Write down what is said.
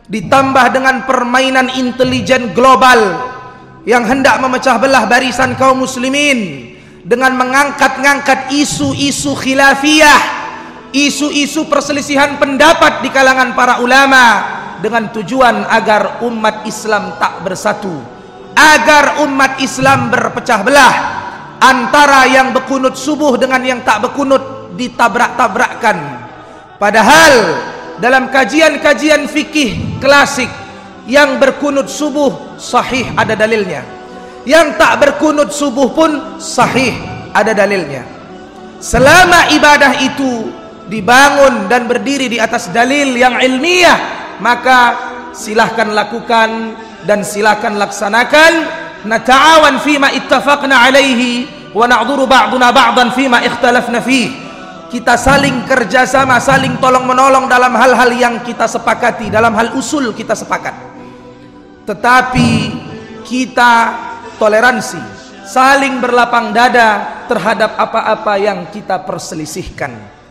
ditambah dengan permainan intelijen global yang hendak memecah belah barisan kaum muslimin dengan mengangkat-ngangkat isu-isu khilafiyah, isu-isu perselisihan pendapat di kalangan para ulama, dengan tujuan agar umat Islam tak bersatu, agar umat Islam berpecah belah, antara yang berkunut subuh dengan yang tak berkunut ditabrak-tabrakkan. Padahal dalam kajian-kajian fikih klasik, yang berkunut subuh sahih ada dalilnya, yang tak berkunut subuh pun sahih ada dalilnya. Selama ibadah itu dibangun dan berdiri di atas dalil yang ilmiah, maka silahkan lakukan dan silahkan laksanakan. Nata'awan fima ittafaqna alaihi wa na'dhuru ba'duna ba'dan fima ikhtalafna fihi. Kita saling kerjasama, saling tolong menolong dalam hal-hal yang kita sepakati, dalam hal usul kita sepakat. Tetapi kita toleransi, saling berlapang dada terhadap apa-apa yang kita perselisihkan.